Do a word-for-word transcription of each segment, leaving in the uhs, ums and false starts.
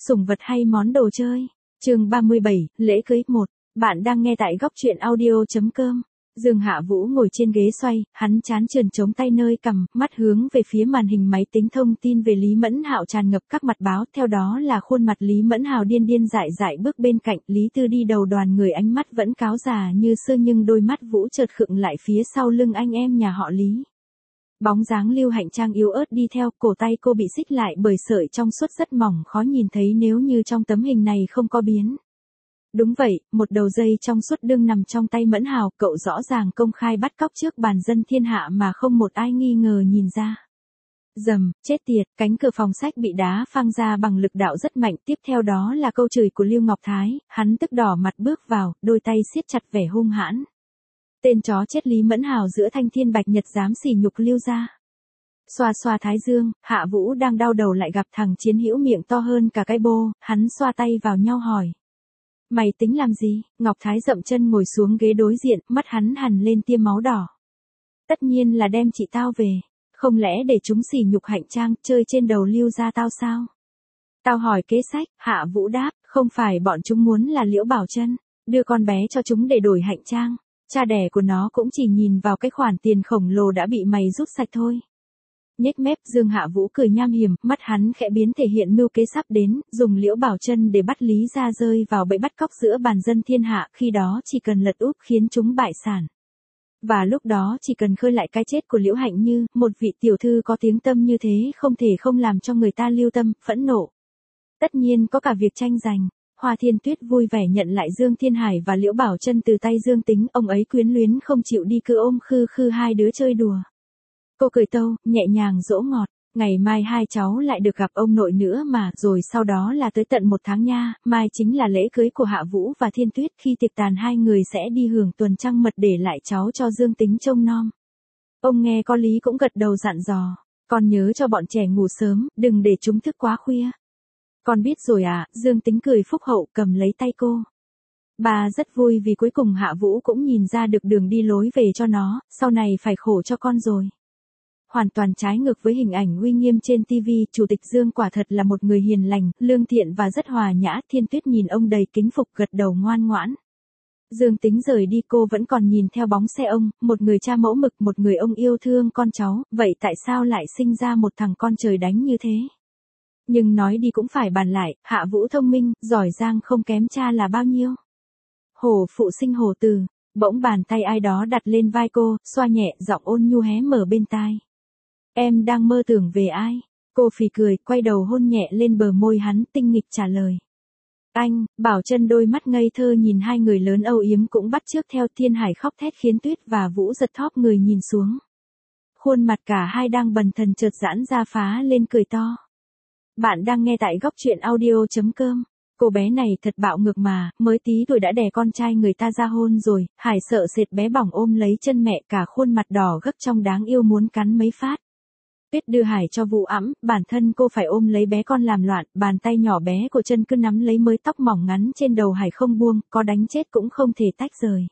Sủng vật hay món đồ chơi? Chương ba mươi bảy, lễ cưới một. Bạn đang nghe tại góc truyện audio.com. Dương Hạ Vũ ngồi trên ghế xoay, hắn trán trườn chống tay nơi cằm, mắt hướng về phía màn hình máy tính thông tin về Lý Mẫn Hạo tràn ngập các mặt báo, theo đó là khuôn mặt Lý Mẫn Hạo điên điên dại dại bước bên cạnh, Lý Tư đi đầu đoàn người ánh mắt vẫn cáo già như xưa nhưng đôi mắt Vũ chợt khựng lại phía sau lưng anh em nhà họ Lý. Bóng dáng Lưu Hạnh Trang yếu ớt đi theo, cổ tay cô bị xích lại bởi sợi trong suốt rất mỏng khó nhìn thấy nếu như trong tấm hình này không có biến. Đúng vậy, một đầu dây trong suốt đương nằm trong tay Mẫn Hào, cậu rõ ràng công khai bắt cóc trước bàn dân thiên hạ mà không một ai nghi ngờ nhìn ra. Dầm, chết tiệt, cánh cửa phòng sách bị đá phang ra bằng lực đạo rất mạnh, tiếp theo đó là câu chửi của Lưu Ngọc Thái, hắn tức đỏ mặt bước vào, đôi tay siết chặt vẻ hung hãn. Tên chó chết Lý Mẫn Hào giữa thanh thiên bạch nhật dám sỉ nhục Lưu gia. Xoa xoa thái dương, Hạ Vũ đang đau đầu lại gặp thằng Chiến Hữu miệng to hơn cả cái bô, hắn xoa tay vào nhau hỏi. Mày tính làm gì? Ngọc Thái dậm chân ngồi xuống ghế đối diện, mắt hắn hằn lên tia máu đỏ. Tất nhiên là đem chị tao về, không lẽ để chúng sỉ nhục Hạnh Trang, chơi trên đầu Lưu gia tao sao? Tao hỏi kế sách, Hạ Vũ đáp, không phải bọn chúng muốn là Liễu Bảo Trân, đưa con bé cho chúng để đổi Hạnh Trang. Cha đẻ của nó cũng chỉ nhìn vào cái khoản tiền khổng lồ đã bị mày rút sạch thôi. Nhếch mép Dương Hạ Vũ cười nham hiểm, mắt hắn khẽ biến thể hiện mưu kế sắp đến, dùng Liễu Bảo Trân để bắt Lý gia rơi vào bẫy bắt cóc giữa bàn dân thiên hạ, khi đó chỉ cần lật úp khiến chúng bại sản. Và lúc đó chỉ cần khơi lại cái chết của Liễu Hạnh Như, một vị tiểu thư có tiếng tâm như thế không thể không làm cho người ta lưu tâm, phẫn nộ. Tất nhiên có cả việc tranh giành. Hoa Thiên Tuyết vui vẻ nhận lại Dương Thiên Hải và Liễu Bảo Trân từ tay Dương Tính, ông ấy quyến luyến không chịu đi cứ ôm khư khư hai đứa chơi đùa. Cô cười tâu, nhẹ nhàng dỗ ngọt, ngày mai hai cháu lại được gặp ông nội nữa mà, rồi sau đó là tới tận một tháng nha, mai chính là lễ cưới của Hạ Vũ và Thiên Tuyết, khi tiệc tàn hai người sẽ đi hưởng tuần trăng mật để lại cháu cho Dương Tính trông nom. Ông nghe có lý cũng gật đầu dặn dò, con nhớ cho bọn trẻ ngủ sớm, đừng để chúng thức quá khuya. Con biết rồi à, Dương Tính cười phúc hậu cầm lấy tay cô. Bà rất vui vì cuối cùng Hạ Vũ cũng nhìn ra được đường đi lối về cho nó, sau này phải khổ cho con rồi. Hoàn toàn trái ngược với hình ảnh uy nghiêm trên ti vi, Chủ tịch Dương quả thật là một người hiền lành, lương thiện và rất hòa nhã. Thiên Tuyết nhìn ông đầy kính phục gật đầu ngoan ngoãn. Dương Tính rời đi cô vẫn còn nhìn theo bóng xe ông, một người cha mẫu mực, một người ông yêu thương con cháu, vậy tại sao lại sinh ra một thằng con trời đánh như thế? Nhưng nói đi cũng phải bàn lại, Hạ Vũ thông minh, giỏi giang không kém cha là bao nhiêu. Hổ phụ sinh hổ từ, bỗng bàn tay ai đó đặt lên vai cô, xoa nhẹ, giọng ôn nhu hé mở bên tai. Em đang mơ tưởng về ai? Cô phì cười, quay đầu hôn nhẹ lên bờ môi hắn, tinh nghịch trả lời. Anh, Bảo Trân đôi mắt ngây thơ nhìn hai người lớn âu yếm cũng bắt chước theo. Thiên Hải khóc thét khiến Tuyết và Vũ giật thóp người nhìn xuống. Khuôn mặt cả hai đang bần thần chợt giãn ra phá lên cười to. Bạn đang nghe tại góc truyện audio.com. Cô bé này thật bạo ngược mà, mới tí tuổi đã đẻ con trai người ta ra hôn rồi. Hải sợ sệt bé bỏng ôm lấy chân mẹ, cả khuôn mặt đỏ gấp trong đáng yêu muốn cắn mấy phát. Tuyết đưa Hải cho Vũ ẵm, bản thân cô phải ôm lấy bé con làm loạn, bàn tay nhỏ bé của chân cứ nắm lấy mới tóc mỏng ngắn trên đầu Hải không buông, có đánh chết cũng không thể tách rời.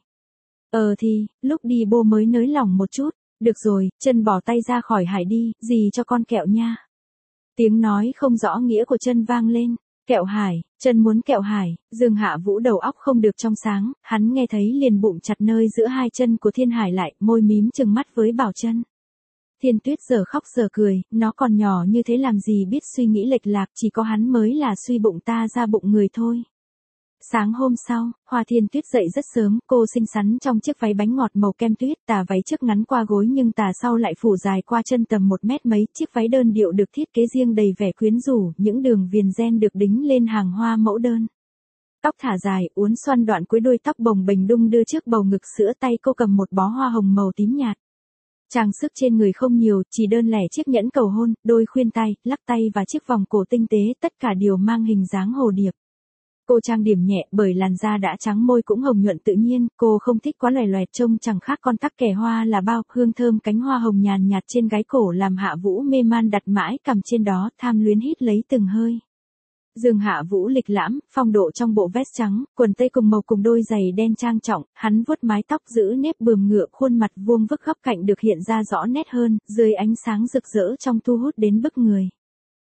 Ờ thì, lúc đi bô mới nới lỏng một chút, được rồi, chân bỏ tay ra khỏi Hải đi, dì cho con kẹo nha. Tiếng nói không rõ nghĩa của chân vang lên, kẹo Hải, chân muốn kẹo Hải. Dương Hạ Vũ đầu óc không được trong sáng, hắn nghe thấy liền bụng chặt nơi giữa hai chân của Thiên Hải lại, môi mím chừng mắt với Bảo Trân. Thiên Tuyết giờ khóc giờ cười, nó còn nhỏ như thế làm gì biết suy nghĩ lệch lạc, chỉ có hắn mới là suy bụng ta ra bụng người thôi. Sáng hôm sau, Hoa Thiên Tuyết dậy rất sớm, cô xinh xắn trong chiếc váy bánh ngọt màu kem tuyết, tà váy trước ngắn qua gối nhưng tà sau lại phủ dài qua chân tầm một mét mấy, chiếc váy đơn điệu được thiết kế riêng đầy vẻ quyến rũ, những đường viền ren được đính lên hàng hoa mẫu đơn. Tóc thả dài, uốn xoăn đoạn cuối đuôi tóc bồng bềnh đung đưa trước bầu ngực sữa, tay cô cầm một bó hoa hồng màu tím nhạt. Trang sức trên người không nhiều, chỉ đơn lẻ chiếc nhẫn cầu hôn, đôi khuyên tai, lắc tay và chiếc vòng cổ tinh tế, tất cả đều mang hình dáng hồ điệp. Cô trang điểm nhẹ bởi làn da đã trắng, môi cũng hồng nhuận tự nhiên, cô không thích quá loè loẹt trông chẳng khác con tắc kè hoa là bao. Hương thơm cánh hoa hồng nhàn nhạt trên gáy cổ làm Hạ Vũ mê man đặt mãi cằm trên đó, tham luyến hít lấy từng hơi. Dương Hạ Vũ lịch lãm, phong độ trong bộ vest trắng, quần tây cùng màu cùng đôi giày đen trang trọng, hắn vuốt mái tóc giữ nếp bườm ngựa, khuôn mặt vuông vức góc cạnh được hiện ra rõ nét hơn, dưới ánh sáng rực rỡ trong thu hút đến bức người.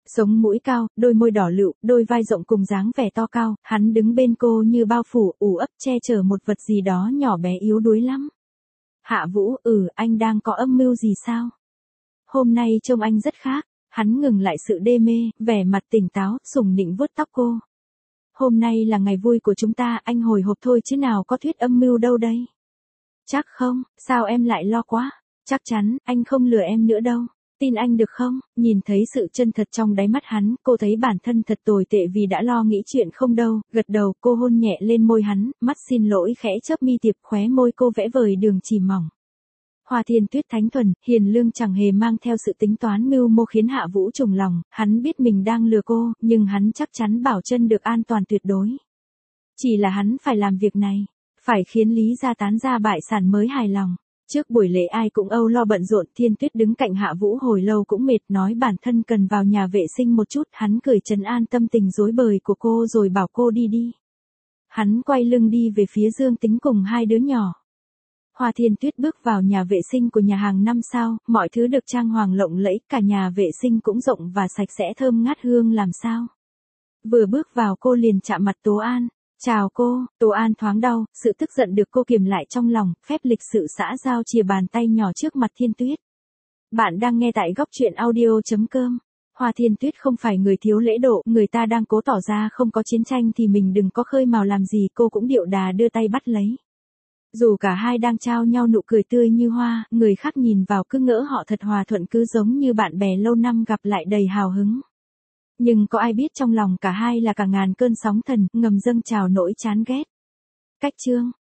Sống mũi cao, đôi môi đỏ lựu, đôi vai rộng cùng dáng vẻ to cao, hắn đứng bên cô như bao phủ, ủ ấp che chở một vật gì đó nhỏ bé yếu đuối lắm. Hạ Vũ, ừ, anh đang có âm mưu gì sao? Hôm nay trông anh rất khác, hắn ngừng lại sự đê mê, vẻ mặt tỉnh táo, sủng nịnh vuốt tóc cô. Hôm nay là ngày vui của chúng ta, anh hồi hộp thôi chứ nào có thuyết âm mưu đâu đây. Chắc không, sao em lại lo quá? Chắc chắn, anh không lừa em nữa đâu. Tin anh được không? Nhìn thấy sự chân thật trong đáy mắt hắn, cô thấy bản thân thật tồi tệ vì đã lo nghĩ chuyện không đâu, gật đầu, cô hôn nhẹ lên môi hắn, mắt xin lỗi khẽ chớp mi tiệp, khóe môi cô vẽ vời đường chỉ mỏng. Hoa Thiên Tuyết thánh thuần, hiền lương chẳng hề mang theo sự tính toán mưu mô khiến Hạ Vũ trùng lòng, hắn biết mình đang lừa cô, nhưng hắn chắc chắn bảo chân được an toàn tuyệt đối. Chỉ là hắn phải làm việc này, phải khiến Lý gia tán gia bại sản mới hài lòng. Trước buổi lễ ai cũng âu lo bận rộn, Thiên Tuyết đứng cạnh Hạ Vũ hồi lâu cũng mệt, nói bản thân cần vào nhà vệ sinh một chút, hắn cười trấn an tâm tình rối bời của cô rồi bảo cô đi đi. Hắn quay lưng đi về phía Dương Tính cùng hai đứa nhỏ. Hoa Thiên Tuyết bước vào nhà vệ sinh của nhà hàng năm sao, mọi thứ được trang hoàng lộng lẫy, cả nhà vệ sinh cũng rộng và sạch sẽ thơm ngát hương làm sao. Vừa bước vào cô liền chạm mặt Tố An. Chào cô, Tố An thoáng đau, sự tức giận được cô kiềm lại trong lòng, phép lịch sự xã giao chìa bàn tay nhỏ trước mặt Thiên Tuyết. Bạn đang nghe tại góc truyện audio chấm com. Hoa Thiên Tuyết không phải người thiếu lễ độ, người ta đang cố tỏ ra không có chiến tranh thì mình đừng có khơi mào làm gì, cô cũng điệu đà đưa tay bắt lấy. Dù cả hai đang trao nhau nụ cười tươi như hoa, người khác nhìn vào cứ ngỡ họ thật hòa thuận, cứ giống như bạn bè lâu năm gặp lại đầy hào hứng. Nhưng có ai biết trong lòng cả hai là cả ngàn cơn sóng thần, ngầm dâng trào nỗi chán ghét. Cách chương